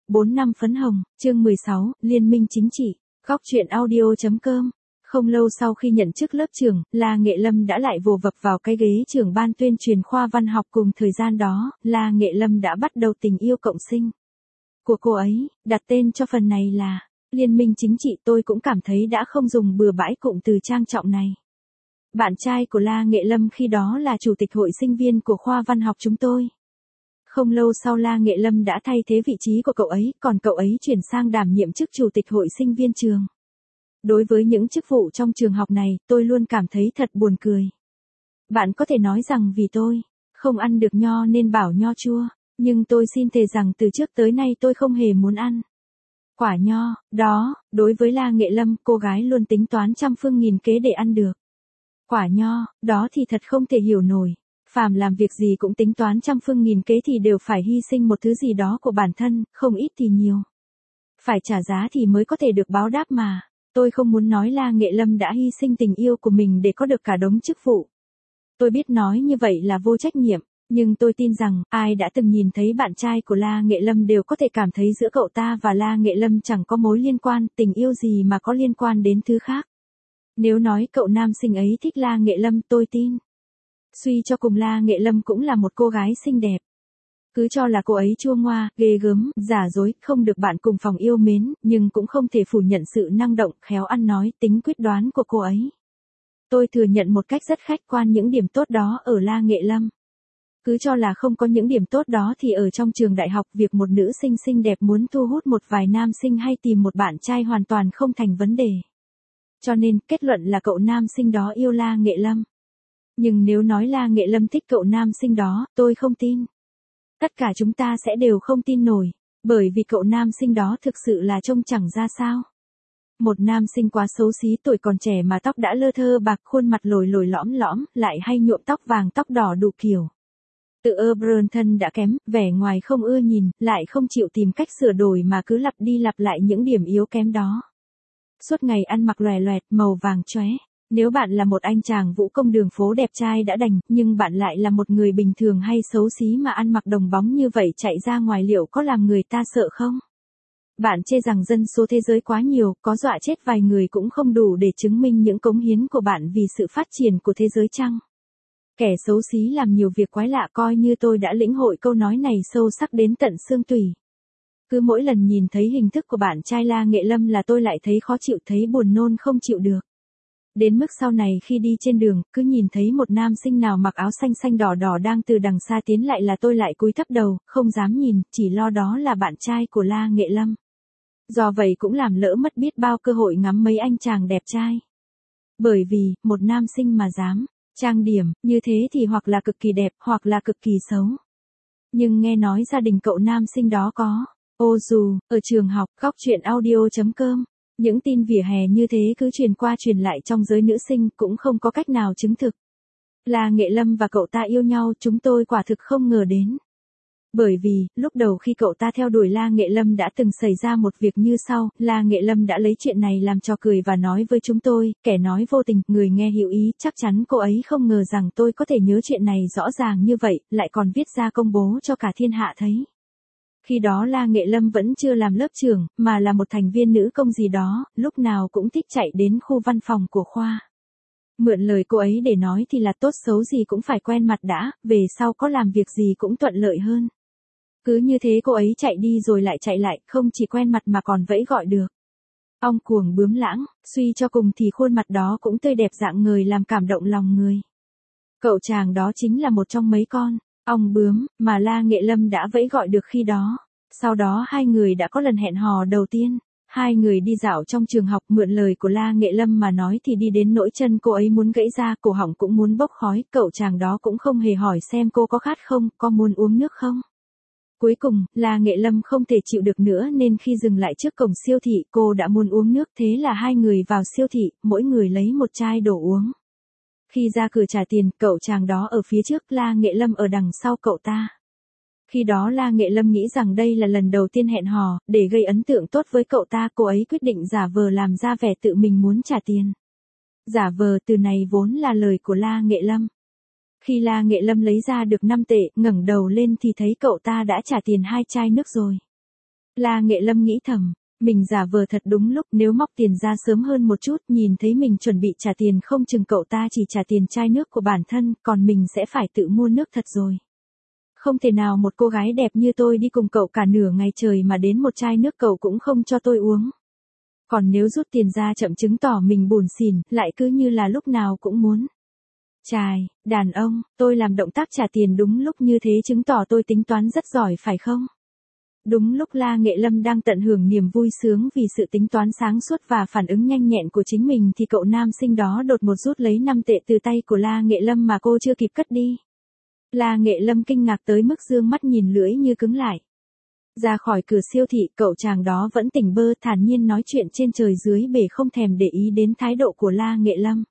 4 năm phấn hồng, chương 16, Liên minh chính trị, góc truyện audio.com. Không lâu sau khi nhận chức lớp trưởng, La Nghệ Lâm đã lại vồ vập vào cái ghế trưởng ban tuyên truyền khoa văn học. Cùng thời gian đó, La Nghệ Lâm đã bắt đầu tình yêu cộng sinh của cô ấy, đặt tên cho phần này là Liên minh chính trị. Tôi cũng cảm thấy đã không dùng bừa bãi cụm từ trang trọng này. Bạn trai của La Nghệ Lâm khi đó là chủ tịch hội sinh viên của khoa văn học chúng tôi. Không lâu sau La Nghệ Lâm đã thay thế vị trí của cậu ấy, còn cậu ấy chuyển sang đảm nhiệm chức chủ tịch hội sinh viên trường. Đối với những chức vụ trong trường học này, tôi luôn cảm thấy thật buồn cười. Bạn có thể nói rằng vì tôi không ăn được nho nên bảo nho chua, nhưng tôi xin thề rằng từ trước tới nay tôi không hề muốn ăn quả nho đó. Đối với La Nghệ Lâm, cô gái luôn tính toán trăm phương nghìn kế để ăn được quả nho đó thì thật không thể hiểu nổi. Phàm làm việc gì cũng tính toán trăm phương nghìn kế thì đều phải hy sinh một thứ gì đó của bản thân, không ít thì nhiều. Phải trả giá thì mới có thể được báo đáp mà. Tôi không muốn nói La Nghệ Lâm đã hy sinh tình yêu của mình để có được cả đống chức vụ. Tôi biết nói như vậy là vô trách nhiệm, nhưng tôi tin rằng ai đã từng nhìn thấy bạn trai của La Nghệ Lâm đều có thể cảm thấy giữa cậu ta và La Nghệ Lâm chẳng có mối liên quan, tình yêu gì mà có liên quan đến thứ khác. Nếu nói cậu nam sinh ấy thích La Nghệ Lâm, tôi tin. Suy cho cùng La Nghệ Lâm cũng là một cô gái xinh đẹp. Cứ cho là cô ấy chua ngoa, ghê gớm, giả dối, không được bạn cùng phòng yêu mến, nhưng cũng không thể phủ nhận sự năng động, khéo ăn nói, tính quyết đoán của cô ấy. Tôi thừa nhận một cách rất khách quan những điểm tốt đó ở La Nghệ Lâm. Cứ cho là không có những điểm tốt đó thì ở trong trường đại học, việc một nữ sinh xinh đẹp muốn thu hút một vài nam sinh hay tìm một bạn trai hoàn toàn không thành vấn đề. Cho nên, kết luận là cậu nam sinh đó yêu La Nghệ Lâm. Nhưng nếu nói La Nghệ Lâm thích cậu nam sinh đó, tôi không tin. Tất cả chúng ta sẽ đều không tin nổi, bởi vì cậu nam sinh đó thực sự là trông chẳng ra sao. Một nam sinh quá xấu xí, tuổi còn trẻ mà tóc đã lơ thơ bạc, khuôn mặt lồi lồi lõm lõm, lại hay nhuộm tóc vàng tóc đỏ đủ kiểu. Tự bản thân đã kém, vẻ ngoài không ưa nhìn, lại không chịu tìm cách sửa đổi mà cứ lặp đi lặp lại những điểm yếu kém đó. Suốt ngày ăn mặc lòe loẹt, màu vàng chóe. Nếu bạn là một anh chàng vũ công đường phố đẹp trai đã đành, nhưng bạn lại là một người bình thường hay xấu xí mà ăn mặc đồng bóng như vậy chạy ra ngoài, liệu có làm người ta sợ không? Bạn chê rằng dân số thế giới quá nhiều, có dọa chết vài người cũng không đủ để chứng minh những cống hiến của bạn vì sự phát triển của thế giới chăng? Kẻ xấu xí làm nhiều việc quái lạ, coi như tôi đã lĩnh hội câu nói này sâu sắc đến tận xương tủy. Cứ mỗi lần nhìn thấy hình thức của bạn trai La Nghệ Lâm là tôi lại thấy khó chịu, thấy buồn nôn không chịu được. Đến mức sau này khi đi trên đường, cứ nhìn thấy một nam sinh nào mặc áo xanh xanh đỏ đỏ đang từ đằng xa tiến lại là tôi lại cúi thấp đầu, không dám nhìn, chỉ lo đó là bạn trai của La Nghệ Lâm. Do vậy cũng làm lỡ mất biết bao cơ hội ngắm mấy anh chàng đẹp trai. Bởi vì, một nam sinh mà dám trang điểm như thế thì hoặc là cực kỳ đẹp, hoặc là cực kỳ xấu. Nhưng nghe nói gia đình cậu nam sinh đó có ô dù ở trường học. Góc truyện audio.com. Những tin vỉa hè như thế cứ truyền qua truyền lại trong giới nữ sinh, cũng không có cách nào chứng thực. La Nghệ Lâm và cậu ta yêu nhau, chúng tôi quả thực không ngờ đến. Bởi vì, lúc đầu khi cậu ta theo đuổi La Nghệ Lâm đã từng xảy ra một việc như sau, La Nghệ Lâm đã lấy chuyện này làm trò cười và nói với chúng tôi, kẻ nói vô tình, người nghe hữu ý, chắc chắn cô ấy không ngờ rằng tôi có thể nhớ chuyện này rõ ràng như vậy, lại còn viết ra công bố cho cả thiên hạ thấy. Khi đó La Nghệ Lâm vẫn chưa làm lớp trưởng, mà là một thành viên nữ công gì đó, lúc nào cũng thích chạy đến khu văn phòng của khoa. Mượn lời cô ấy để nói thì là tốt xấu gì cũng phải quen mặt đã, về sau có làm việc gì cũng thuận lợi hơn. Cứ như thế cô ấy chạy đi rồi lại chạy lại, không chỉ quen mặt mà còn vẫy gọi được. Ong cuồng bướm lãng, suy cho cùng thì khuôn mặt đó cũng tươi đẹp rạng ngời làm cảm động lòng người. Cậu chàng đó chính là một trong mấy con ong bướm mà La Nghệ Lâm đã vẫy gọi được khi đó. Sau đó hai người đã có lần hẹn hò đầu tiên. Hai người đi dạo trong trường học, mượn lời của La Nghệ Lâm mà nói thì đi đến nỗi chân cô ấy muốn gãy ra, cổ họng cũng muốn bốc khói, cậu chàng đó cũng không hề hỏi xem cô có khát không, có muốn uống nước không. Cuối cùng, La Nghệ Lâm không thể chịu được nữa nên khi dừng lại trước cổng siêu thị, cô đã muốn uống nước, thế là hai người vào siêu thị, mỗi người lấy một chai đồ uống. Khi ra cửa trả tiền, cậu chàng đó ở phía trước, La Nghệ Lâm ở đằng sau cậu ta. Khi đó La Nghệ Lâm nghĩ rằng đây là lần đầu tiên hẹn hò, để gây ấn tượng tốt với cậu ta, cô ấy quyết định giả vờ làm ra vẻ tự mình muốn trả tiền. Giả vờ từ này vốn là lời của La Nghệ Lâm. Khi La Nghệ Lâm lấy ra được 5 tệ, ngẩng đầu lên thì thấy cậu ta đã trả tiền 2 chai nước rồi. La Nghệ Lâm nghĩ thầm, mình giả vờ thật đúng lúc, nếu móc tiền ra sớm hơn một chút, nhìn thấy mình chuẩn bị trả tiền không chừng cậu ta chỉ trả tiền chai nước của bản thân, còn mình sẽ phải tự mua nước thật rồi. Không thể nào một cô gái đẹp như tôi đi cùng cậu cả nửa ngày trời mà đến một chai nước cậu cũng không cho tôi uống. Còn nếu rút tiền ra chậm chứng tỏ mình buồn xỉn, lại cứ như là lúc nào cũng muốn. Chài, đàn ông, tôi làm động tác trả tiền đúng lúc như thế chứng tỏ tôi tính toán rất giỏi phải không? Đúng lúc La Nghệ Lâm đang tận hưởng niềm vui sướng vì sự tính toán sáng suốt và phản ứng nhanh nhẹn của chính mình thì cậu nam sinh đó đột một rút lấy 5 tệ từ tay của La Nghệ Lâm mà cô chưa kịp cất đi. La Nghệ Lâm kinh ngạc tới mức dương mắt nhìn lưỡi như cứng lại. Ra khỏi cửa siêu thị, cậu chàng đó vẫn tỉnh bơ thản nhiên nói chuyện trên trời dưới bể không thèm để ý đến thái độ của La Nghệ Lâm.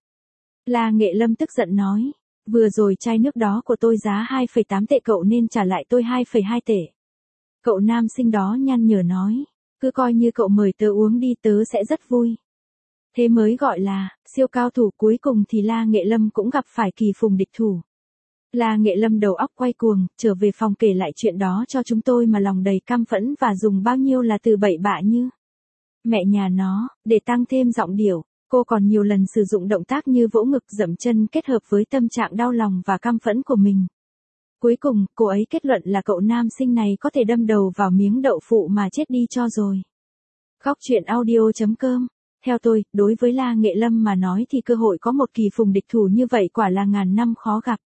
La Nghệ Lâm tức giận nói, vừa rồi chai nước đó của tôi giá 2,8 tệ cậu nên trả lại tôi 2,2 tệ. Cậu nam sinh đó nhăn nhở nói, cứ coi như cậu mời tớ uống đi tớ sẽ rất vui. Thế mới gọi là, siêu cao thủ. Cuối cùng thì La Nghệ Lâm cũng gặp phải kỳ phùng địch thủ. La Nghệ Lâm đầu óc quay cuồng, trở về phòng kể lại chuyện đó cho chúng tôi mà lòng đầy căm phẫn và dùng bao nhiêu là từ bậy bạ như. Mẹ nhà nó, để tăng thêm giọng điệu, cô còn nhiều lần sử dụng động tác như vỗ ngực dậm chân kết hợp với tâm trạng đau lòng và căm phẫn của mình. Cuối cùng, cô ấy kết luận là cậu nam sinh này có thể đâm đầu vào miếng đậu phụ mà chết đi cho rồi. Góc truyện audio.com. Theo tôi, đối với La Nghệ Lâm mà nói thì cơ hội có một kỳ phùng địch thủ như vậy quả là ngàn năm khó gặp.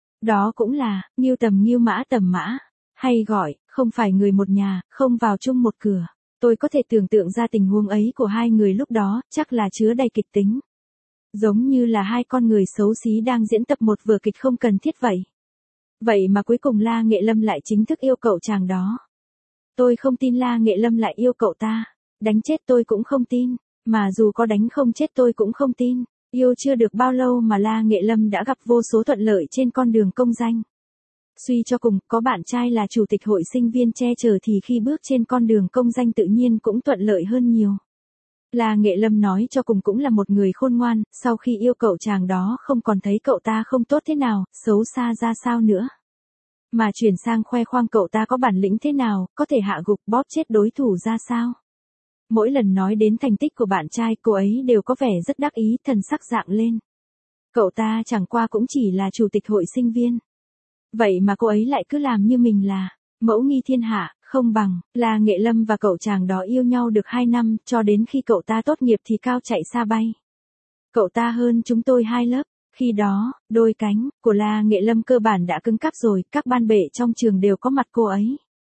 Đó cũng là, nghiêu tầm nghiêu mã tầm mã. Hay gọi, không phải người một nhà, không vào chung một cửa. Tôi có thể tưởng tượng ra tình huống ấy của hai người lúc đó, chắc là chứa đầy kịch tính. Giống như là hai con người xấu xí đang diễn tập một vở kịch không cần thiết vậy. Vậy mà cuối cùng La Nghệ Lâm lại chính thức yêu cậu chàng đó. Tôi không tin La Nghệ Lâm lại yêu cậu ta. Đánh chết tôi cũng không tin. Mà dù có đánh không chết tôi cũng không tin. Yêu chưa được bao lâu mà La Nghệ Lâm đã gặp vô số thuận lợi trên con đường công danh. Suy cho cùng, có bạn trai là chủ tịch hội sinh viên che chở thì khi bước trên con đường công danh tự nhiên cũng thuận lợi hơn nhiều. La Nghệ Lâm nói cho cùng cũng là một người khôn ngoan, sau khi yêu cậu chàng đó không còn thấy cậu ta không tốt thế nào, xấu xa ra sao nữa. Mà chuyển sang khoe khoang cậu ta có bản lĩnh thế nào, có thể hạ gục bóp chết đối thủ ra sao. Mỗi lần nói đến thành tích của bạn trai cô ấy đều có vẻ rất đắc ý, thần sắc rạng lên. Cậu ta chẳng qua cũng chỉ là chủ tịch hội sinh viên. Vậy mà cô ấy lại cứ làm như mình là mẫu nghi thiên hạ, không bằng. La Nghệ Lâm và cậu chàng đó yêu nhau được 2 năm, cho đến khi cậu ta tốt nghiệp thì cao chạy xa bay. Cậu ta hơn chúng tôi 2 lớp. Khi đó, đôi cánh của La Nghệ Lâm cơ bản đã cứng cáp rồi, các ban bệ trong trường đều có mặt cô ấy.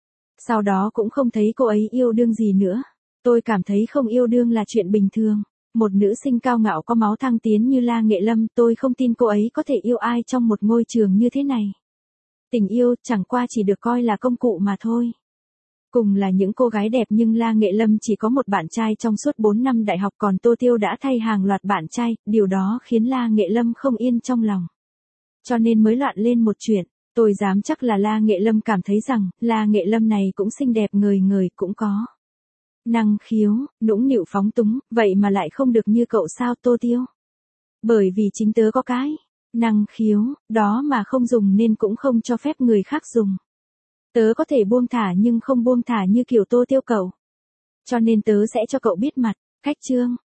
Sau đó cũng không thấy cô ấy yêu đương gì nữa. Tôi cảm thấy không yêu đương là chuyện bình thường. Một nữ sinh cao ngạo có máu thăng tiến như La Nghệ Lâm, tôi không tin cô ấy có thể yêu ai trong một ngôi trường như thế này. Tình yêu chẳng qua chỉ được coi là công cụ mà thôi. Cùng là những cô gái đẹp nhưng La Nghệ Lâm chỉ có một bạn trai trong suốt 4 năm đại học, còn Tô Tiêu đã thay hàng loạt bạn trai, điều đó khiến La Nghệ Lâm không yên trong lòng. Cho nên mới loạn lên một chuyện. Tôi dám chắc là La Nghệ Lâm cảm thấy rằng, La Nghệ Lâm này cũng xinh đẹp ngời ngời, cũng có năng khiếu, nũng nịu phóng túng, vậy mà lại không được như cậu sao Tô Tiêu. Bởi vì chính tớ có cái năng khiếu đó mà không dùng nên cũng không cho phép người khác dùng. Tớ có thể buông thả nhưng không buông thả như kiểu Tô Tiêu cậu. Cho nên tớ sẽ cho cậu biết mặt. Cách chương